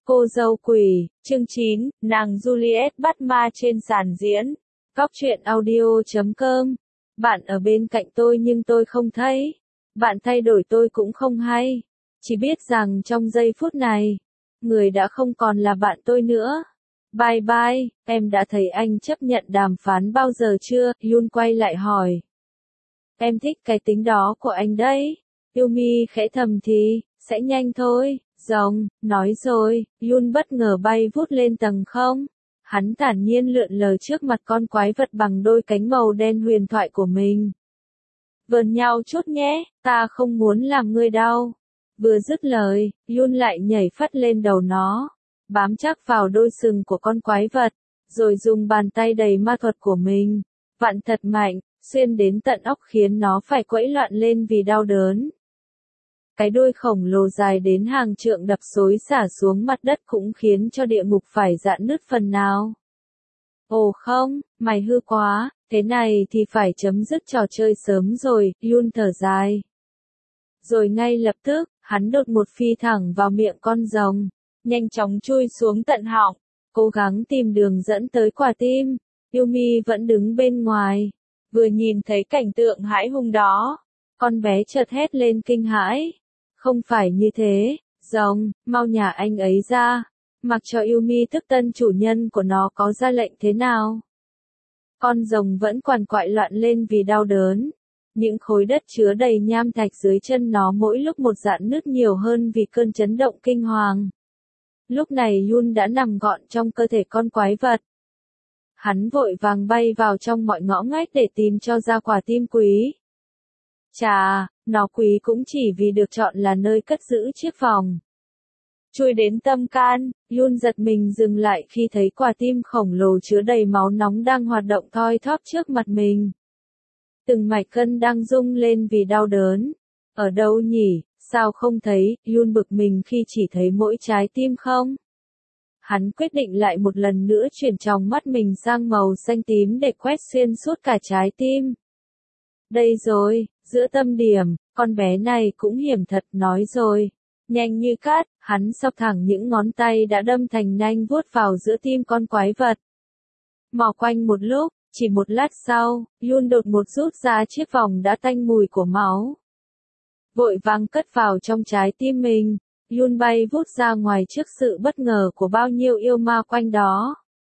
Cô dâu quỷ, chương 9, nàng Juliet bắt ma trên sàn diễn. Góc truyện audio.com. Bạn ở bên cạnh tôi nhưng tôi không thấy. Bạn thay đổi tôi cũng không hay. Chỉ biết rằng trong giây phút này, người đã không còn là bạn tôi nữa. Bye bye, em đã thấy anh chấp nhận đàm phán bao giờ chưa? Yun quay lại hỏi. Em thích cái tính đó của anh đấy. Yumi khẽ thầm thì, sẽ nhanh thôi. Rồng, nói rồi, Yun bất ngờ bay vút lên tầng không. Hắn thản nhiên lượn lờ trước mặt con quái vật bằng đôi cánh màu đen huyền thoại của mình. Vờn nhau chút nhé, ta không muốn làm ngươi đau. Vừa dứt lời, Yun lại nhảy phắt lên đầu nó, bám chắc vào đôi sừng của con quái vật, rồi dùng bàn tay đầy ma thuật của mình, vặn thật mạnh, xuyên đến tận óc khiến nó phải quẫy loạn lên vì đau đớn. Cái đuôi khổng lồ dài đến hàng trượng đập xối xả xuống mặt đất cũng khiến cho địa ngục phải rạn nứt phần nào. Ồ không, mày hư quá, thế này thì phải chấm dứt trò chơi sớm rồi, Yun thở dài. Rồi ngay lập tức, hắn đột một phi thẳng vào miệng con rồng, nhanh chóng chui xuống tận họng, cố gắng tìm đường dẫn tới quả tim. Yumi vẫn đứng bên ngoài, vừa nhìn thấy cảnh tượng hãi hùng đó, con bé chợt hét lên kinh hãi. Không phải như thế, rồng, mau nhả anh ấy ra, mặc cho Yumi tức tân chủ nhân của nó có ra lệnh thế nào. Con rồng vẫn quằn quại loạn lên vì đau đớn. Những khối đất chứa đầy nham thạch dưới chân nó mỗi lúc một rạn nứt nhiều hơn vì cơn chấn động kinh hoàng. Lúc này Yun đã nằm gọn trong cơ thể con quái vật. Hắn vội vàng bay vào trong mọi ngõ ngách để tìm cho ra quả tim quý. Chà, nó quý cũng chỉ vì được chọn là nơi cất giữ chiếc vòng. Chui đến tâm can, Yun giật mình dừng lại khi thấy quả tim khổng lồ chứa đầy máu nóng đang hoạt động thoi thóp trước mặt mình. Từng mạch gân đang rung lên vì đau đớn. Ở đâu nhỉ, sao không thấy? Yun bực mình khi chỉ thấy mỗi trái tim không. Hắn quyết định lại một lần nữa chuyển tròng mắt mình sang màu xanh tím để quét xuyên suốt cả trái tim. Đây rồi, giữa tâm điểm, con bé này cũng hiểm thật, nói rồi. Nhanh như cát, hắn xốc thẳng những ngón tay đã đâm thành nanh vuốt vào giữa tim con quái vật. Mò quanh một lúc, chỉ một lát sau, Yun đột một rút ra chiếc vòng đã tanh mùi của máu. Vội vàng cất vào trong trái tim mình, Yun bay vút ra ngoài trước sự bất ngờ của bao nhiêu yêu ma quanh đó.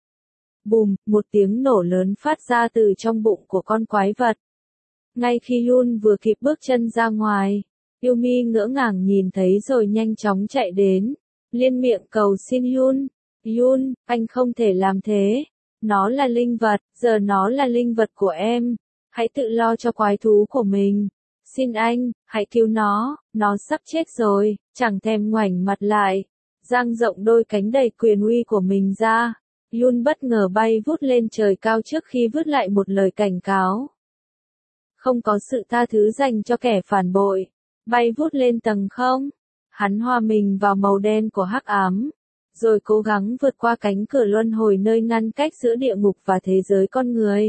Bùm, một tiếng nổ lớn phát ra từ trong bụng của con quái vật. Ngay khi Yun vừa kịp bước chân ra ngoài, Yumi ngỡ ngàng nhìn thấy rồi nhanh chóng chạy đến, liên miệng cầu xin Yun. Yun, anh không thể làm thế. Nó là linh vật, giờ nó là linh vật của em. Hãy tự lo cho quái thú của mình. Xin anh, hãy cứu nó sắp chết rồi, chẳng thèm ngoảnh mặt lại. Dang rộng đôi cánh đầy quyền uy của mình ra. Yun bất ngờ bay vút lên trời cao trước khi vứt lại một lời cảnh cáo. Không có sự tha thứ dành cho kẻ phản bội. Bay vút lên tầng không. Hắn hòa mình vào màu đen của hắc ám, rồi cố gắng vượt qua cánh cửa luân hồi nơi ngăn cách giữa địa ngục và thế giới con người.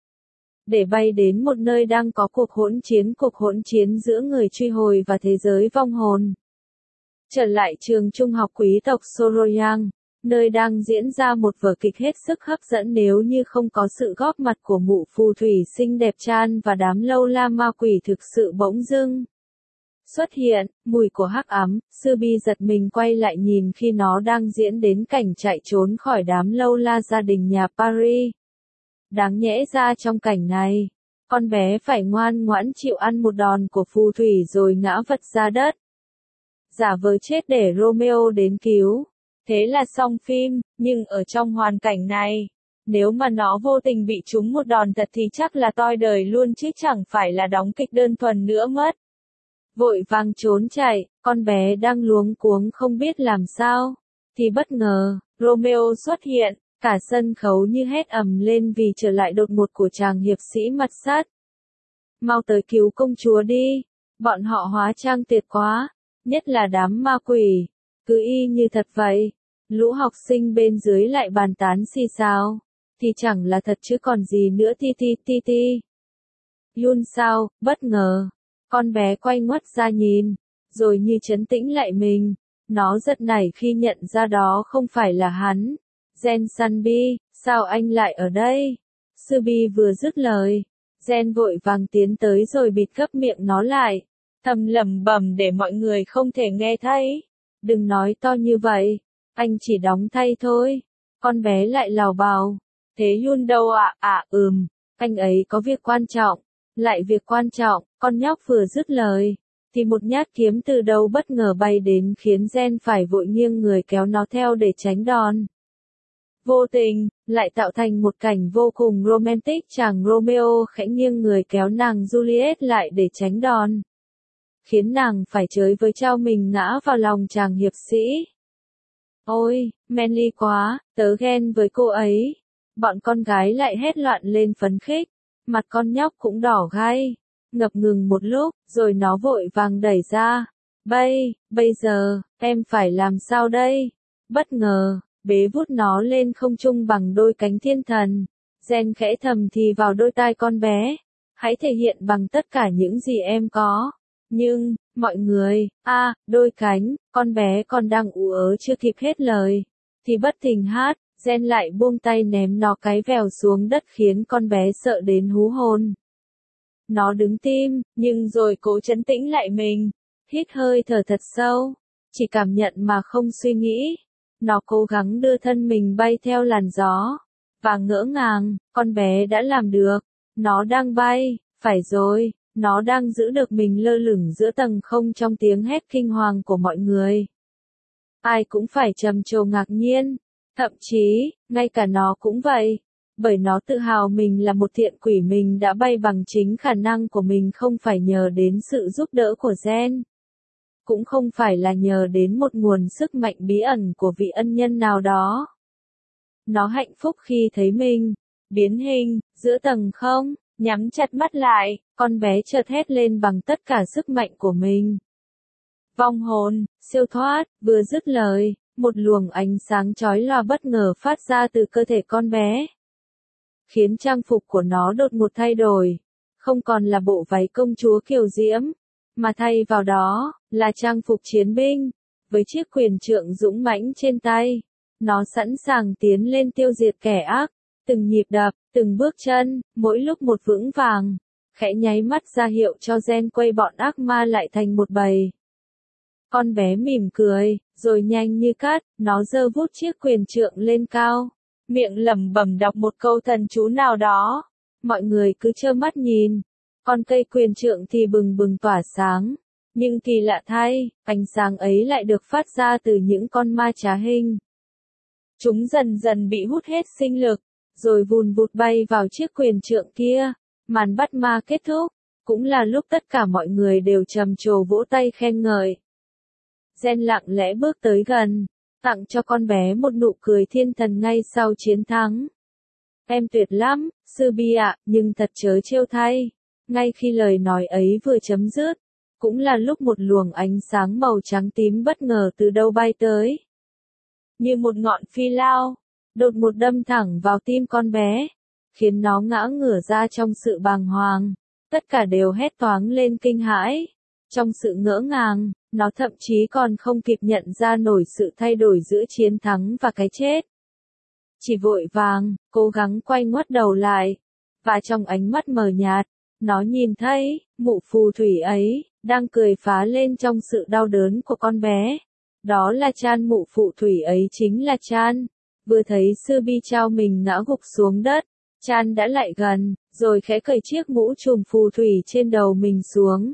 Để bay đến một nơi đang có cuộc hỗn chiến giữa người truy hồi và thế giới vong hồn. Trở lại trường trung học quý tộc Soroyang, nơi đang diễn ra một vở kịch hết sức hấp dẫn nếu như không có sự góp mặt của mụ phù thủy xinh đẹp Chan và đám lâu la ma quỷ thực sự bỗng dưng xuất hiện. Mùi của hắc ám, Sư Bi giật mình quay lại nhìn khi nó đang diễn đến cảnh chạy trốn khỏi đám lâu la gia đình nhà Paris. Đáng nhẽ ra trong cảnh này, con bé phải ngoan ngoãn chịu ăn một đòn của phù thủy rồi ngã vật ra đất, giả vờ chết để Romeo đến cứu. Thế là xong phim, nhưng ở trong hoàn cảnh này, nếu mà nó vô tình bị trúng một đòn thật thì chắc là toi đời luôn chứ chẳng phải là đóng kịch đơn thuần nữa mất. Vội vàng trốn chạy, con bé đang luống cuống không biết làm sao, thì bất ngờ, Romeo xuất hiện, cả sân khấu như hét ầm lên vì trở lại đột ngột của chàng hiệp sĩ mặt sắt. Mau tới cứu công chúa đi, bọn họ hóa trang tuyệt quá, nhất là đám ma quỷ, cứ y như thật vậy. Lũ học sinh bên dưới lại bàn tán xì xào, thì chẳng là thật chứ còn gì nữa ti. Yun sao, bất ngờ. Con bé quay ngoắt ra nhìn, rồi như trấn tĩnh lại mình, Nó giật nảy khi nhận ra đó không phải là hắn. Gen Sunbi, sao anh lại ở đây? Subi vừa dứt lời. Gen vội vàng tiến tới rồi bịt gấp miệng nó lại. Thầm lẩm bẩm để mọi người không thể nghe thấy. Đừng nói to như vậy. Anh chỉ đóng thay thôi. Con bé lại lào bào. Thế Yun đâu ạ? Anh ấy có việc quan trọng. Lại việc quan trọng, con nhóc vừa dứt lời. Thì một nhát kiếm từ đâu bất ngờ bay đến khiến Gen phải vội nghiêng người kéo nó theo để tránh đòn. Vô tình, lại tạo thành một cảnh vô cùng romantic, chàng Romeo khẽ nghiêng người kéo nàng Juliet lại để tránh đòn. Khiến nàng phải chới với trao mình ngã vào lòng chàng hiệp sĩ. Ôi, manly quá, tớ ghen với cô ấy. Bọn con gái lại hét loạn lên phấn khích. Mặt con nhóc cũng đỏ gai. Ngập ngừng một lúc, rồi nó vội vàng đẩy ra. Bây giờ, em phải làm sao đây? Bất ngờ, bế vút nó lên không trung bằng đôi cánh thiên thần. Gen khẽ thầm thì vào đôi tai con bé. Hãy thể hiện bằng tất cả những gì em có. Nhưng, mọi người, đôi cánh, con bé còn đang ú ớ chưa kịp hết lời. Thì bất thình hát, Gen lại buông tay ném nó cái vèo xuống đất khiến con bé sợ đến hú hồn. Nó đứng tim, nhưng rồi cố trấn tĩnh lại mình. Hít hơi thở thật sâu. Chỉ cảm nhận mà không suy nghĩ. Nó cố gắng đưa thân mình bay theo làn gió. Và ngỡ ngàng, con bé đã làm được. Nó đang bay, phải rồi, nó đang giữ được mình lơ lửng giữa tầng không trong tiếng hét kinh hoàng của mọi người. Ai cũng phải trầm trồ ngạc nhiên. Thậm chí, ngay cả nó cũng vậy. Bởi nó tự hào mình là một thiện quỷ, mình đã bay bằng chính khả năng của mình, không phải nhờ đến sự giúp đỡ của Gen. Cũng không phải là nhờ đến một nguồn sức mạnh bí ẩn của vị ân nhân nào đó. Nó hạnh phúc khi thấy mình biến hình giữa tầng không, nhắm chặt mắt lại, con bé chợt hét lên bằng tất cả sức mạnh của mình. Vong hồn, siêu thoát, vừa dứt lời, một luồng ánh sáng chói lòa bất ngờ phát ra từ cơ thể con bé. Khiến trang phục của nó đột ngột thay đổi. Không còn là bộ váy công chúa kiều diễm, mà thay vào đó, là trang phục chiến binh. Với chiếc quyền trượng dũng mãnh trên tay, nó sẵn sàng tiến lên tiêu diệt kẻ ác. Từng nhịp đập, từng bước chân, mỗi lúc một vững vàng. Khẽ nháy mắt ra hiệu cho Gen quay bọn ác ma lại thành một bầy. Con bé mỉm cười, rồi nhanh như cát, nó giơ vút chiếc quyền trượng lên cao. Miệng lẩm bẩm đọc một câu thần chú nào đó. Mọi người cứ trơ mắt nhìn. Con cây quyền trượng thì bừng bừng tỏa sáng. Nhưng kỳ lạ thay, ánh sáng ấy lại được phát ra từ những con ma trá hình. Chúng dần dần bị hút hết sinh lực, rồi vùn vụt bay vào chiếc quyền trượng kia. Màn bắt ma kết thúc, cũng là lúc tất cả mọi người đều trầm trồ vỗ tay khen ngợi. Gen lặng lẽ bước tới gần, tặng cho con bé một nụ cười thiên thần ngay sau chiến thắng. Em tuyệt lắm, Subi ạ, nhưng thật trớ trêu thay. Ngay khi lời nói ấy vừa chấm dứt, cũng là lúc một luồng ánh sáng màu trắng tím bất ngờ từ đâu bay tới. Như một ngọn phi lao, đột ngột đâm thẳng vào tim con bé, khiến nó ngã ngửa ra trong sự bàng hoàng. Tất cả đều hét toáng lên kinh hãi. Trong sự ngỡ ngàng, nó thậm chí còn không kịp nhận ra nổi sự thay đổi giữa chiến thắng và cái chết. Chỉ vội vàng, cố gắng quay ngoắt đầu lại. Và trong ánh mắt mờ nhạt, nó nhìn thấy, mụ phù thủy ấy, đang cười phá lên trong sự đau đớn của con bé. Đó là Chan, mụ phù thủy ấy chính là Chan. Vừa thấy Subi trao mình ngã gục xuống đất, Chan đã lại gần, rồi khẽ cởi chiếc mũ trùm phù thủy trên đầu mình xuống.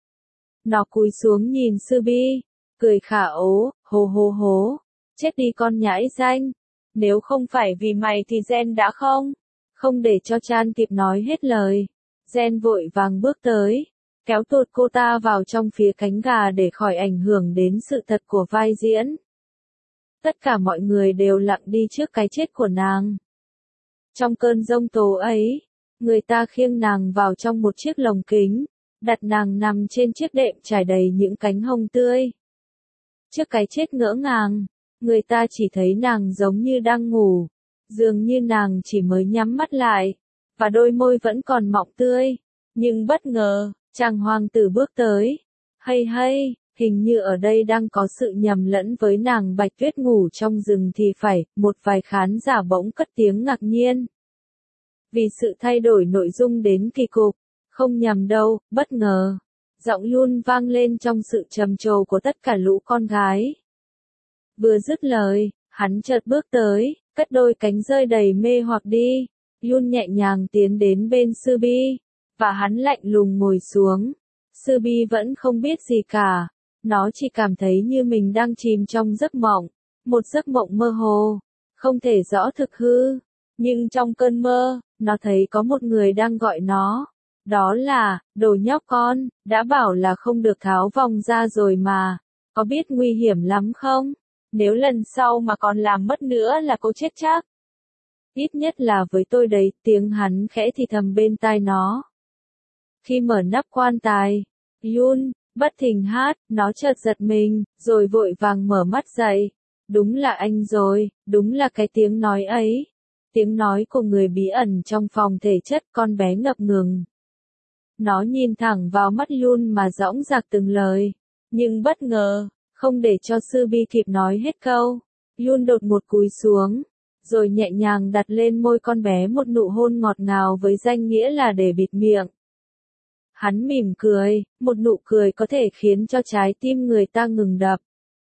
Nó cúi xuống nhìn Subi, cười khả ố, hô hô hố. Chết đi con nhãi danh. Nếu không phải vì mày thì Gen đã không. Không để cho Chan kịp nói hết lời. Gen vội vàng bước tới, kéo tuột cô ta vào trong phía cánh gà để khỏi ảnh hưởng đến sự thật của vai diễn. Tất cả mọi người đều lặng đi trước cái chết của nàng. Trong cơn giông tố ấy, người ta khiêng nàng vào trong một chiếc lồng kính, đặt nàng nằm trên chiếc đệm trải đầy những cánh hồng tươi. Trước cái chết ngỡ ngàng, người ta chỉ thấy nàng giống như đang ngủ, dường như nàng chỉ mới nhắm mắt lại, và đôi môi vẫn còn mọng tươi. Nhưng bất ngờ, chàng hoàng tử bước tới. Hay hay, Hình như ở đây đang có sự nhầm lẫn với nàng Bạch Tuyết ngủ trong rừng thì phải, một vài khán giả bỗng cất tiếng ngạc nhiên. Vì sự thay đổi nội dung đến kỳ cục, không nhầm đâu, bất ngờ. Giọng Yun vang lên trong sự trầm trồ của tất cả lũ con gái. Vừa dứt lời, hắn chợt bước tới, cất đôi cánh rơi đầy mê hoặc đi. Yun nhẹ nhàng tiến đến bên Sư Bi, và hắn lạnh lùng ngồi xuống. Sư Bi vẫn không biết gì cả, nó chỉ cảm thấy như mình đang chìm trong giấc mộng, một giấc mộng mơ hồ, không thể rõ thực hư. Nhưng trong cơn mơ, nó thấy có một người đang gọi nó. Đó là, đồ nhóc con, đã bảo là không được tháo vòng ra rồi mà, có biết nguy hiểm lắm không? Nếu lần sau mà còn làm mất nữa là cô chết chắc. Ít nhất là với tôi đấy, tiếng hắn khẽ thì thầm bên tai nó. Khi mở nắp quan tài, Yun, bất thình hát, nó chợt giật mình, rồi vội vàng mở mắt dậy. Đúng là anh rồi, đúng là cái tiếng nói ấy. Tiếng nói của người bí ẩn trong phòng thể chất con bé ngập ngừng. Nó nhìn thẳng vào mắt Yun mà dõng dạc từng lời. Nhưng bất ngờ, không để cho Sư Bi kịp nói hết câu, Yun đột ngột cúi xuống, rồi nhẹ nhàng đặt lên môi con bé một nụ hôn ngọt ngào với danh nghĩa là để bịt miệng. Hắn mỉm cười, một nụ cười có thể khiến cho trái tim người ta ngừng đập.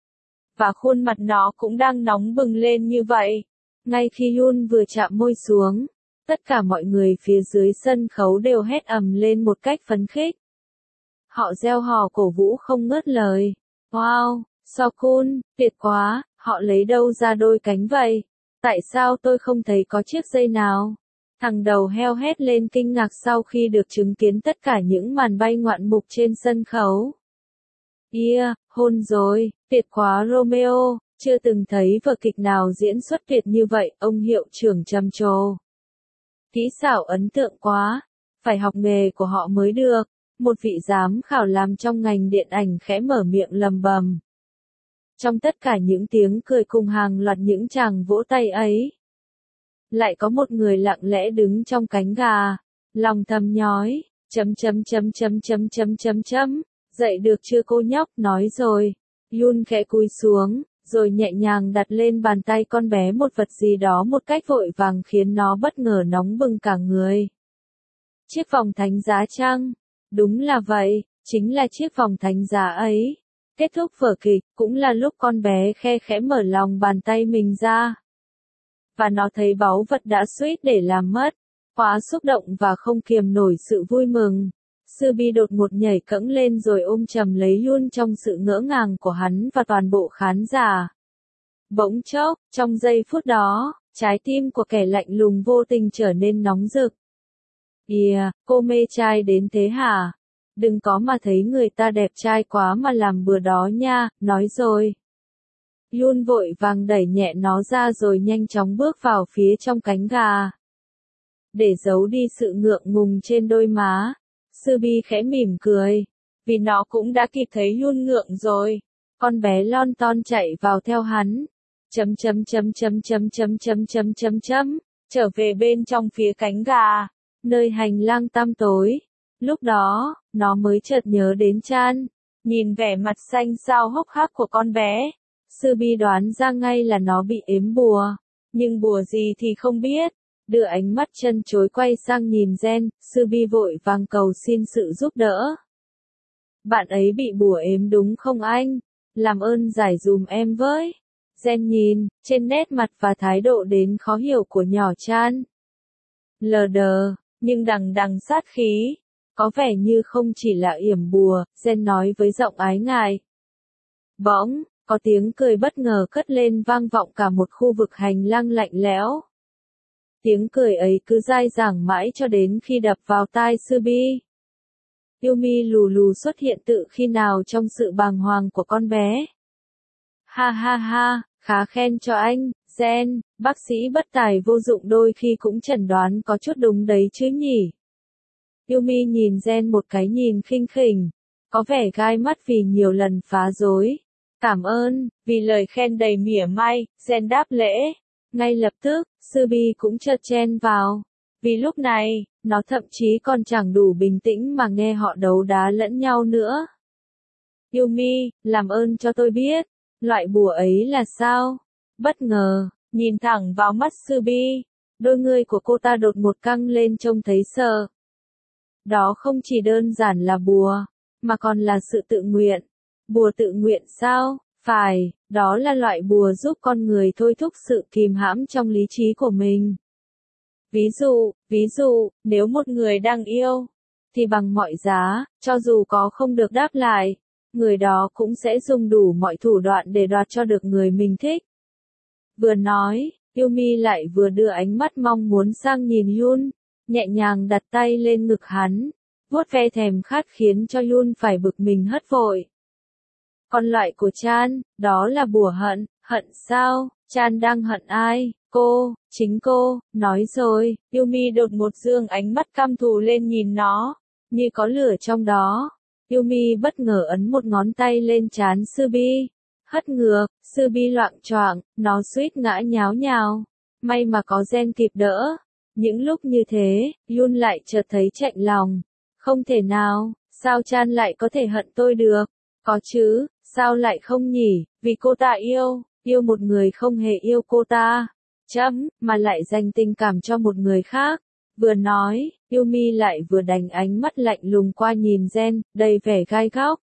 Và khuôn mặt nó cũng đang nóng bừng lên như vậy. Ngay khi Yun vừa chạm môi xuống, tất cả mọi người phía dưới sân khấu đều hét ầm lên một cách phấn khích. Họ reo hò cổ vũ không ngớt lời. Wow, Sokun, tuyệt quá, họ lấy đâu ra đôi cánh vậy? Tại sao tôi không thấy có chiếc dây nào? Thằng đầu heo hét lên kinh ngạc sau khi được chứng kiến tất cả những màn bay ngoạn mục trên sân khấu. Yeah, hôn rồi, tuyệt quá Romeo, chưa từng thấy vở kịch nào diễn xuất tuyệt như vậy, ông hiệu trưởng trầm trồ. Kỹ xảo ấn tượng quá, phải học nghề của họ mới được, một vị giám khảo làm trong ngành điện ảnh khẽ mở miệng lầm bầm. Trong tất cả những tiếng cười cùng hàng loạt những tràng vỗ tay ấy, lại có một người lặng lẽ đứng trong cánh gà, lòng thầm nhói, dậy được chưa cô nhóc, nói rồi. Yun khẽ cúi xuống, rồi nhẹ nhàng đặt lên bàn tay con bé một vật gì đó một cách vội vàng khiến nó bất ngờ nóng bừng cả người. Chiếc vòng thánh giá chăng? Đúng là vậy, chính là chiếc vòng thánh giá ấy. Kết thúc vở kịch, cũng là lúc con bé khe khẽ mở lòng bàn tay mình ra. Và nó thấy báu vật đã suýt để làm mất. Quá xúc động và không kiềm nổi sự vui mừng. Sư Bi đột ngột nhảy cẫng lên rồi ôm chầm lấy Yun trong sự ngỡ ngàng của hắn và toàn bộ khán giả. Bỗng chốc, trong giây phút đó, trái tim của kẻ lạnh lùng vô tình trở nên nóng rực. Cô mê trai đến thế hả? Đừng có mà thấy người ta đẹp trai quá mà làm bừa đó nha, nói rồi. Yun vội vàng đẩy nhẹ nó ra rồi nhanh chóng bước vào phía trong cánh gà. Để giấu đi sự ngượng ngùng trên đôi má, Sư Bi khẽ mỉm cười, vì nó cũng đã kịp thấy Yun ngượng rồi. Con bé lon ton chạy vào theo hắn. Trở về bên trong phía cánh gà, nơi hành lang tăm tối. Lúc đó, nó mới chợt nhớ đến Chan. Nhìn vẻ mặt xanh xao hốc hác của con bé, Sư Bi đoán ra ngay là nó bị ếm bùa. Nhưng bùa gì thì không biết. Đưa ánh mắt chân chối quay sang nhìn Jen, Sư Bi vội vàng cầu xin sự giúp đỡ. Bạn ấy bị bùa ếm đúng không anh? Làm ơn giải dùm em với. Jen nhìn, trên nét mặt và thái độ đến khó hiểu của nhỏ Chan. Lờ đờ, nhưng đằng đằng sát khí. Có vẻ như không chỉ là yểm bùa, Jen nói với giọng ái ngại. Bỗng, có tiếng cười bất ngờ cất lên vang vọng cả một khu vực hành lang lạnh lẽo. Tiếng cười ấy cứ dai dẳng mãi cho đến khi đập vào tai Sư Bi. Yumi lù lù xuất hiện tự khi nào trong sự bàng hoàng của con bé. Ha ha ha, khá khen cho anh, Jen, bác sĩ bất tài vô dụng đôi khi cũng chẩn đoán có chút đúng đấy chứ nhỉ. Yumi nhìn Jen một cái nhìn khinh khỉnh, có vẻ gai mắt vì nhiều lần phá rối. Cảm ơn, vì lời khen đầy mỉa mai, Jen đáp lễ. Ngay lập tức, Sư Bi cũng chợt chen vào. Vì lúc này, nó thậm chí còn chẳng đủ bình tĩnh mà nghe họ đấu đá lẫn nhau nữa. Yumi, làm ơn cho tôi biết, loại bùa ấy là sao? Bất ngờ, nhìn thẳng vào mắt Subi, đôi ngươi của cô ta đột ngột căng lên trông thấy sợ. Đó không chỉ đơn giản là bùa, mà còn là sự tự nguyện. Bùa tự nguyện sao? Phải, đó là loại bùa giúp con người thôi thúc sự kìm hãm trong lý trí của mình. Ví dụ, nếu một người đang yêu, thì bằng mọi giá, cho dù có không được đáp lại, người đó cũng sẽ dùng đủ mọi thủ đoạn để đoạt cho được người mình thích. Vừa nói, Yumi lại vừa đưa ánh mắt mong muốn sang nhìn Yun, nhẹ nhàng đặt tay lên ngực hắn, vuốt ve thèm khát khiến cho Yun phải bực mình hất vội. Còn loại của Chan, đó là bùa hận, hận sao? Chan đang hận ai? Cô, chính cô, nói rồi. Yumi đột ngột dương ánh mắt căm thù lên nhìn nó, như có lửa trong đó. Yumi bất ngờ ấn một ngón tay lên trán Subi, hất ngược, Subi loạng choạng, nó suýt ngã nháo nhào. May mà có Gen kịp đỡ. Những lúc như thế, Yun lại chợt thấy chạnh lòng. Không thể nào, sao Chan lại có thể hận tôi được? Có chứ, sao lại không nhỉ? Vì cô ta yêu một người không hề yêu cô ta. Mà lại dành tình cảm cho một người khác. Vừa nói, Yumi lại vừa đánh ánh mắt lạnh lùng qua nhìn Gen, đầy vẻ gai góc.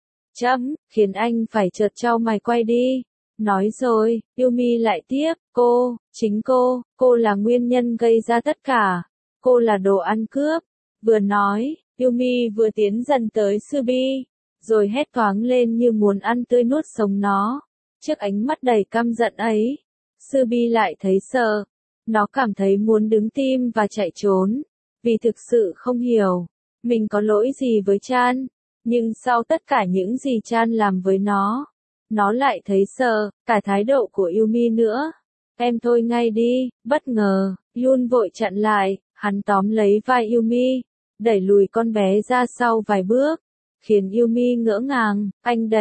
Khiến anh phải chợt chau mày quay đi. Nói rồi, Yumi lại tiếp, chính cô là nguyên nhân gây ra tất cả. Cô là đồ ăn cướp. Vừa nói, Yumi vừa tiến dần tới Subi, rồi hét toáng lên như muốn ăn tươi nuốt sống nó. Trước ánh mắt đầy căm giận ấy, Subi lại thấy sợ. Nó cảm thấy muốn đứng tim và chạy trốn, vì thực sự không hiểu, mình có lỗi gì với Chan. Nhưng sau tất cả những gì Chan làm với nó lại thấy sợ, cả thái độ của Yumi nữa. Em thôi ngay đi, bất ngờ, Yun vội chặn lại, hắn tóm lấy vai Yumi, đẩy lùi con bé ra sau vài bước, khiến Yumi ngỡ ngàng.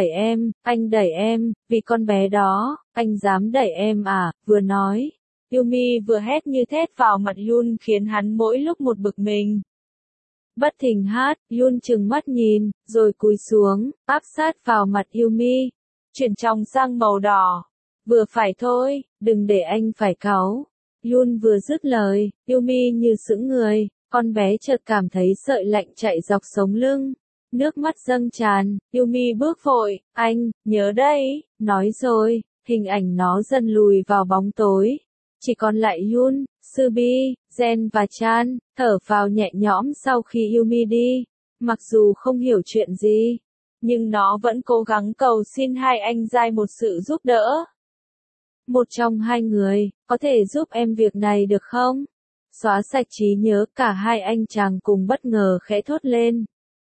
Anh đẩy em, vì con bé đó, anh dám đẩy em à? Vừa nói, Yumi vừa hét như thét vào mặt Yun khiến hắn mỗi lúc một bực mình. Bất thình Yun trừng mắt nhìn, rồi cúi xuống, áp sát vào mặt Yumi, chuyển trong sang màu đỏ. Vừa phải thôi, đừng để anh phải cáu. Yun vừa dứt lời, Yumi như sững người, con bé chợt cảm thấy sợi lạnh chạy dọc sống lưng. Nước mắt dâng tràn, Yumi bước vội, anh, nhớ đây, nói rồi, hình ảnh nó dần lùi vào bóng tối. Chỉ còn lại Yun, Subi, Gen và Chan, thở phào nhẹ nhõm sau khi Yumi đi. Mặc dù không hiểu chuyện gì, nhưng nó vẫn cố gắng cầu xin hai anh giai một sự giúp đỡ. Một trong hai người, có thể giúp em việc này được không? Xóa sạch trí nhớ, cả hai anh chàng cùng bất ngờ khẽ thốt lên.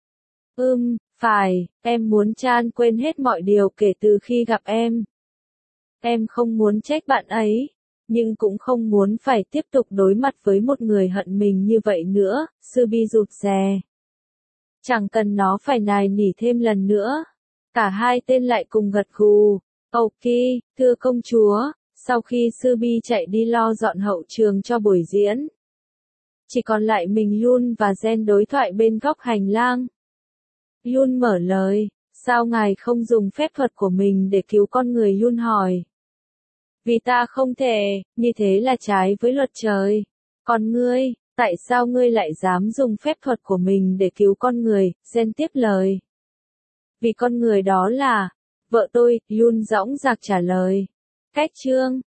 Phải, em muốn Chan quên hết mọi điều kể từ khi gặp em. Em không muốn trách bạn ấy, nhưng cũng không muốn phải tiếp tục đối mặt với một người hận mình như vậy nữa, Subi rụt rè. Chẳng cần nó phải nài nỉ thêm lần nữa. Cả hai tên lại cùng gật gù. Ok, thưa công chúa, sau khi Subi chạy đi lo dọn hậu trường cho buổi diễn, chỉ còn lại mình Yun và Gen đối thoại bên góc hành lang. Yun mở lời, sao ngài không dùng phép thuật của mình để cứu con người? Yun hỏi. Vì ta không thể, như thế là trái với luật trời. Còn ngươi, tại sao ngươi lại dám dùng phép thuật của mình để cứu con người? Gen tiếp lời. Vì con người đó là vợ tôi, Yun dõng dạc trả lời. Cách chương